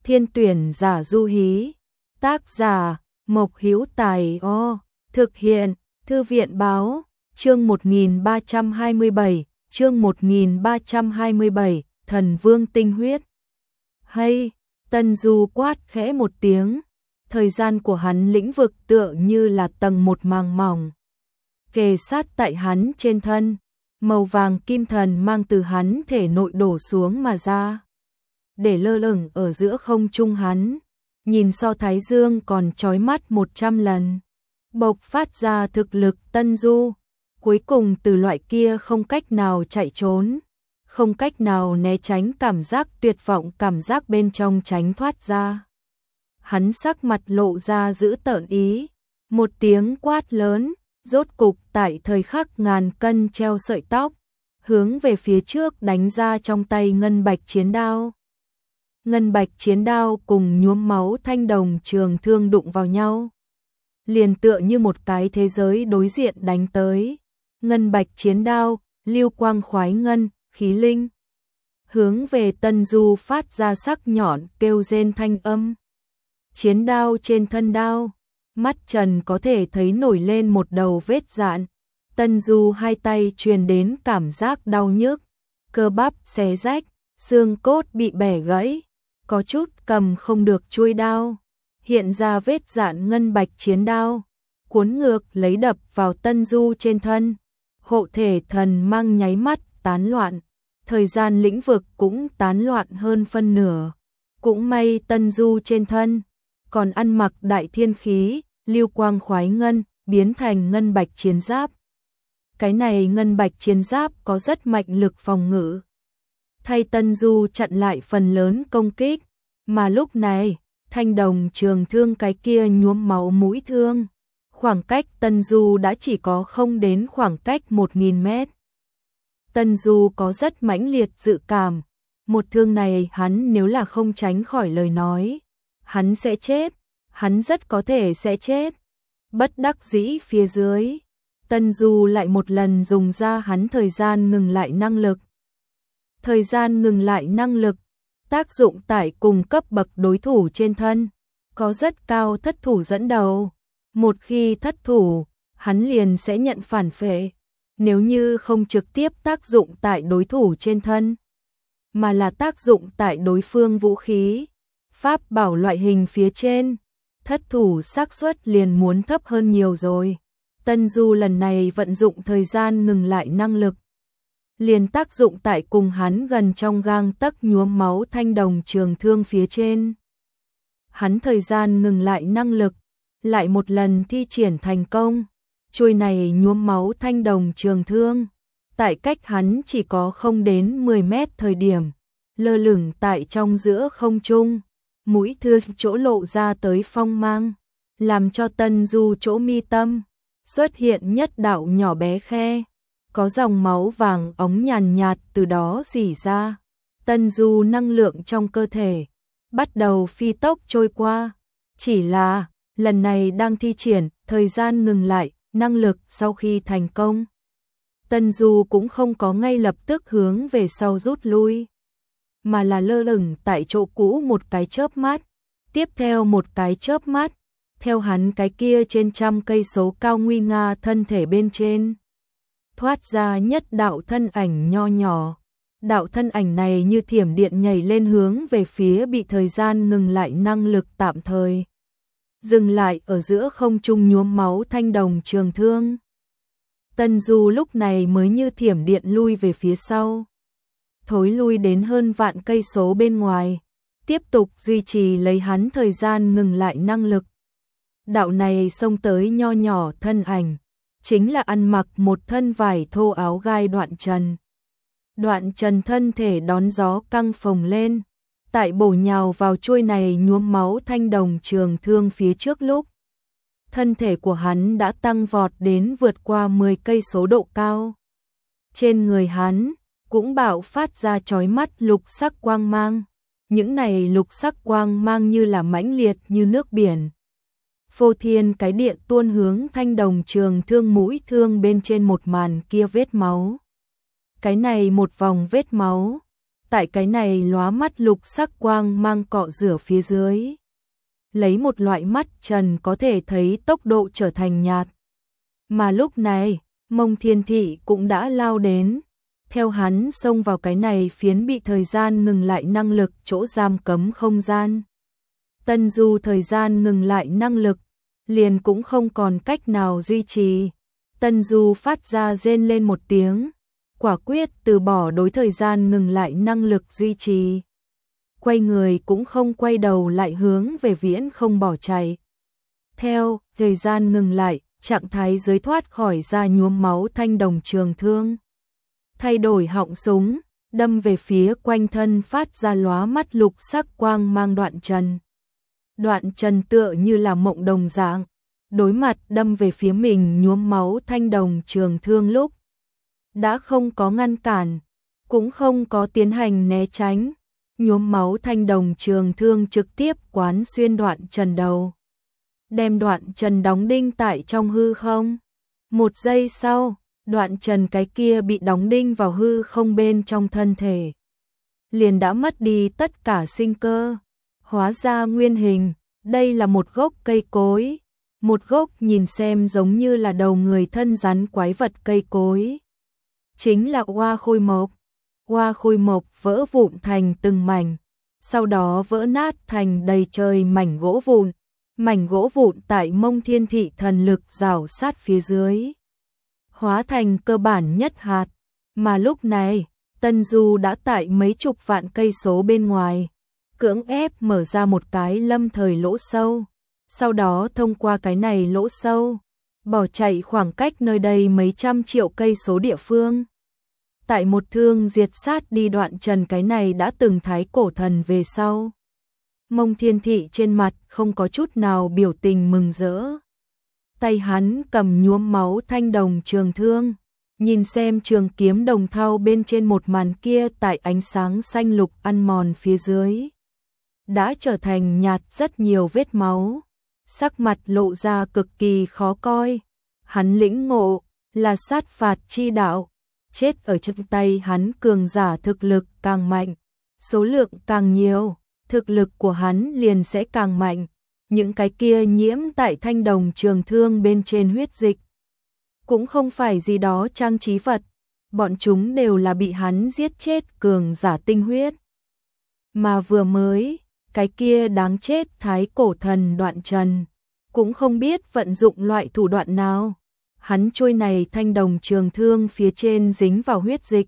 Thiên tuyển giả du hí. Tác giả Mộc Hữu Tài. Thực hiện Thư viện báo. Chương 1327, chương 1327, Thần Vương tinh huyết. Hay, Tân Du quát khẽ một tiếng, thời gian của hắn lĩnh vực tựa như là tầng một màng mỏng. Kề sát tại hắn trên thân, màu vàng kim thần mang từ hắn thể nội đổ xuống mà ra. Để lơ lửng ở giữa không trung hắn, nhìn so thái dương còn chói mắt 100 lần. Bộc phát ra thực lực Tân Du, cuối cùng từ loại kia không cách nào chạy trốn, không cách nào né tránh cảm giác tuyệt vọng, cảm giác bên trong tránh thoát ra. Hắn sắc mặt lộ ra dữ tợn ý, một tiếng quát lớn, rốt cục tại thời khắc ngàn cân treo sợi tóc, hướng về phía trước đánh ra trong tay ngân bạch chiến đao. Ngân bạch chiến đao cùng nhuốm máu thanh đồng trường thương đụng vào nhau, liền tựa như một cái thế giới đối diện đánh tới. Ngân bạch chiến đao, lưu quang khoái ngân, khí linh, hướng về Tân Du phát ra sắc nhọn kêu rên thanh âm. Chiến đao trên thân đao, mắt Trần có thể thấy nổi lên một đầu vết dạn. Tân Du hai tay truyền đến cảm giác đau nhức, cơ bắp xé rách, xương cốt bị bẻ gãy, có chút cầm không được chuôi đao. Hiện ra vết dạn ngân bạch chiến đao, cuốn ngược lấy đập vào Tân Du trên thân. Hộ thể thần mang nháy mắt tán loạn, thời gian lĩnh vực cũng tán loạn hơn phân nửa. Cũng may Tân Du trên thân còn ăn mặc đại thiên khí, lưu quang khoái ngân, biến thành ngân bạch chiến giáp. Cái này ngân bạch chiến giáp có rất mạnh lực phòng ngự, thay Tân Du chặn lại phần lớn công kích. Mà lúc này, thanh đồng trường thương cái kia nhuốm máu mũi thương, khoảng cách Tân Du đã chỉ có không đến khoảng cách 1000 mét. Tân Du có rất mãnh liệt dự cảm, một thương này hắn nếu là không tránh khỏi lời nói, hắn sẽ chết, hắn rất có thể sẽ chết. Bất đắc dĩ phía dưới, Tân Du lại một lần dùng ra hắn thời gian ngừng lại năng lực. Thời gian ngừng lại năng lực, tác dụng tại cùng cấp bậc đối thủ trên thân, có rất cao thất thủ dẫn đầu. Một khi thất thủ, hắn liền sẽ nhận phản phệ. Nếu như không trực tiếp tác dụng tại đối thủ trên thân, mà là tác dụng tại đối phương vũ khí, pháp bảo loại hình phía trên, thất thủ xác suất liền muốn thấp hơn nhiều rồi. Tân Du lần này vận dụng thời gian ngừng lại năng lực, liền tác dụng tại cùng hắn gần trong gang tấc nhuốm máu thanh đồng trường thương phía trên. Hắn thời gian ngừng lại năng lực, lại một lần thi triển thành công. Chuôi này nhuốm máu thanh đồng trường thương, tại cách hắn chỉ có không đến 10 mét thời điểm, lơ lửng tại trong giữa không trung, mũi thương chỗ lộ ra tới phong mang, làm cho Tân Du chỗ mi tâm xuất hiện nhất đạo nhỏ bé khe, có dòng máu vàng óng nhàn nhạt từ đó rỉ ra. Tân Du năng lượng trong cơ thể bắt đầu phi tốc trôi qua, chỉ là lần này đang thi triển thời gian ngừng lại năng lực sau khi thành công, Tân Du cũng không có ngay lập tức hướng về sau rút lui, mà là lơ lửng tại chỗ cũ một cái chớp mắt, tiếp theo một cái chớp mắt, theo hắn cái kia trên trăm cây số cao nguy nga thân thể bên trên, thoát ra nhất đạo thân ảnh nho nhỏ. Đạo thân ảnh này như thiểm điện nhảy lên hướng về phía bị thời gian ngừng lại năng lực tạm thời dừng lại ở giữa không trung nhuốm máu thanh đồng trường thương. Tân Du lúc này mới như thiểm điện lui về phía sau, thối lui đến hơn vạn cây số bên ngoài, tiếp tục duy trì lấy hắn thời gian ngừng lại năng lực. Đạo này xông tới nho nhỏ thân ảnh, chính là ăn mặc một thân vải thô áo gai Đoạn Trần. Đoạn Trần thân thể đón gió căng phồng lên, tại bổ nhào vào chuôi này nhuốm máu thanh đồng trường thương phía trước lúc, thân thể của hắn đã tăng vọt đến vượt qua 10 cây số độ cao. Trên người hắn cũng bạo phát ra chói mắt lục sắc quang mang, những này lục sắc quang mang như là mãnh liệt như nước biển. Phô thiên cái địa tuôn hướng thanh đồng trường thương mũi thương bên trên một màn kia vết máu. Cái này một vòng vết máu, tại cái này lóa mắt lục sắc quang mang cọ rửa phía dưới. Lấy một loại mắt trần có thể thấy tốc độ trở thành nhạt. Mà lúc này, Mông Thiên Thị cũng đã lao đến. Theo hắn xông vào cái này phiến bị thời gian ngừng lại năng lực chỗ giam cấm không gian. Tân Du thời gian ngừng lại năng lực, liền cũng không còn cách nào duy trì. Tân Du phát ra rên lên một tiếng, quả quyết từ bỏ đối thời gian ngừng lại năng lực duy trì. Quay người cũng không quay đầu lại hướng về viễn không bỏ chạy. Theo thời gian ngừng lại, trạng thái dưới thoát khỏi ra nhuốm máu thanh đồng trường thương. Thay đổi họng súng, đâm về phía quanh thân phát ra lóa mắt lục sắc quang mang Đoạn Trần. Đoạn Trần tựa như là mộng đồng dạng, đối mặt đâm về phía mình nhuốm máu thanh đồng trường thương lúc. Đã không có ngăn cản, cũng không có tiến hành né tránh. Nhuốm máu thanh đồng trường thương trực tiếp quán xuyên Đoạn Trần đầu. Đem Đoạn Trần đóng đinh tại trong hư không. Một giây sau, Đoạn Trần cái kia bị đóng đinh vào hư không bên trong thân thể. Liền đã mất đi tất cả sinh cơ. Hóa ra nguyên hình, đây là một gốc cây cối. Một gốc nhìn xem giống như là đầu người thân rắn quái vật cây cối. Chính là Hoa Khôi Mộc. Hoa Khôi Mộc vỡ vụn thành từng mảnh, sau đó vỡ nát thành đầy trời mảnh gỗ vụn. Mảnh gỗ vụn tại Mông Thiên Thị thần lực rào sát phía dưới, hóa thành cơ bản nhất hạt. Mà lúc này, Tân Du đã tại mấy chục vạn cây số bên ngoài, cưỡng ép mở ra một cái lâm thời lỗ sâu. Sau đó thông qua cái này lỗ sâu, bỏ chạy khoảng cách nơi đây mấy trăm triệu cây số địa phương. Tại một thương diệt sát đi Đoạn Trần cái này đã từng thái cổ thần về sau. Mông Thiên Thị trên mặt không có chút nào biểu tình mừng rỡ. Tay hắn cầm nhuốm máu thanh đồng trường thương, nhìn xem trường kiếm đồng thau bên trên một màn kia tại ánh sáng xanh lục ăn mòn phía dưới. Đã trở thành nhạt rất nhiều vết máu, sắc mặt lộ ra cực kỳ khó coi. Hắn lĩnh ngộ là sát phạt chi đạo, chết ở trong tay hắn cường giả thực lực càng mạnh, số lượng càng nhiều, thực lực của hắn liền sẽ càng mạnh. Những cái kia nhiễm tại thanh đồng trường thương bên trên huyết dịch cũng không phải gì đó trang trí vật, bọn chúng đều là bị hắn giết chết cường giả tinh huyết. Mà vừa mới, cái kia đáng chết thái cổ thần Đoạn Trần cũng không biết vận dụng loại thủ đoạn nào. Hắn trôi này thanh đồng trường thương phía trên dính vào huyết dịch,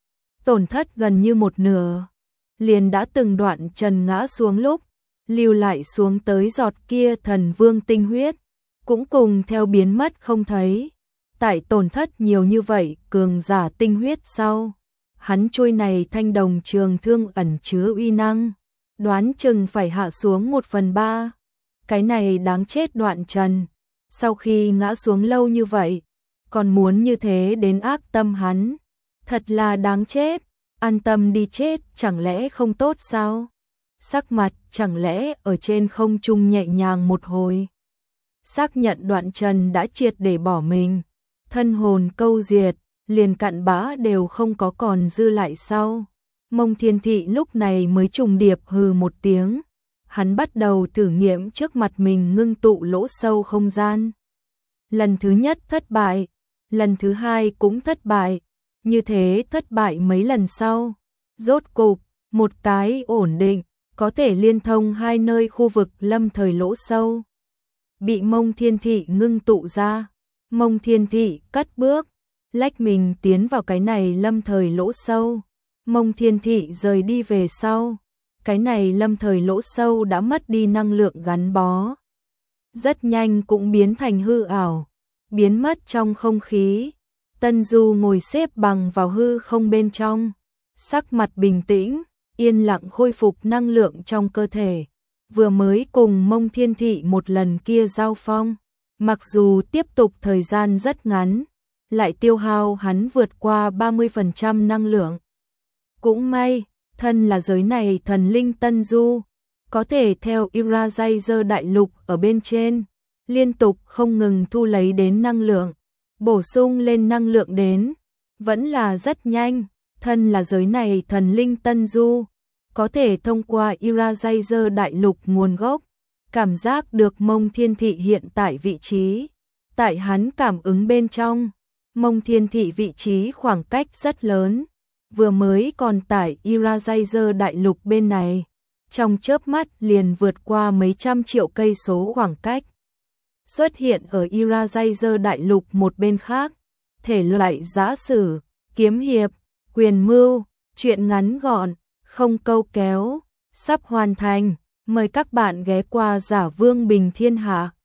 tổn thất gần như một nửa. Liền đã từng Đoạn Trần ngã xuống lúc, lưu lại xuống tới giọt kia thần vương tinh huyết, cũng cùng theo biến mất không thấy. Tại tổn thất nhiều như vậy cường giả tinh huyết sau, hắn trôi này thanh đồng trường thương ẩn chứa uy năng, đoán chừng phải hạ xuống 1/3. Cái này đáng chết Đoạn Trần, sau khi ngã xuống lâu như vậy, còn muốn như thế đến ác tâm hắn, thật là đáng chết. An tâm đi chết chẳng lẽ không tốt sao? Sắc mặt chẳng lẽ ở trên không trung nhẹ nhàng một hồi. Xác nhận Đoạn Trần đã triệt để bỏ mình, thân hồn câu diệt, liền cặn bã đều không có còn dư lại sau. Mông Thiên Thị lúc này mới trùng điệp hừ một tiếng. Hắn bắt đầu thử nghiệm trước mặt mình ngưng tụ lỗ sâu không gian. Lần thứ nhất thất bại, lần thứ hai cũng thất bại. Như thế thất bại mấy lần sau, rốt cục, một cái ổn định, có thể liên thông hai nơi khu vực lâm thời lỗ sâu. Bị Mông Thiên Thị ngưng tụ ra, Mông Thiên Thị cất bước, lách mình tiến vào cái này lâm thời lỗ sâu. Mông Thiên Thị rời đi về sau, cái này lâm thời lỗ sâu đã mất đi năng lượng gắn bó. Rất nhanh cũng biến thành hư ảo, biến mất trong không khí. Tân Du ngồi xếp bằng vào hư không bên trong, sắc mặt bình tĩnh, yên lặng khôi phục năng lượng trong cơ thể. Vừa mới cùng Mông Thiên Thị một lần kia giao phong, mặc dù tiếp tục thời gian rất ngắn, lại tiêu hao hắn vượt qua 30% năng lượng. Cũng may, thân là giới này thần linh Tân Du, có thể theo Irajazer đại lục ở bên trên, liên tục không ngừng thu lấy đến năng lượng, bổ sung lên năng lượng đến, vẫn là rất nhanh. thân là giới này thần linh Tân Du, có thể thông qua Irasizer đại lục nguồn gốc, cảm giác được Mông Thiên Thị hiện tại vị trí. Tại hắn cảm ứng bên trong, Mông Thiên Thị vị trí khoảng cách rất lớn, vừa mới còn tại Irasizer đại lục bên này, trong chớp mắt liền vượt qua mấy trăm triệu cây số khoảng cách. Xuất hiện ở Irasizer đại lục một bên khác, thể loại giã sử, kiếm hiệp, quyền mưu, truyện ngắn gọn, không câu kéo, sắp hoàn thành. Mời các bạn ghé qua Giả Vương Bình Thiên Hạ.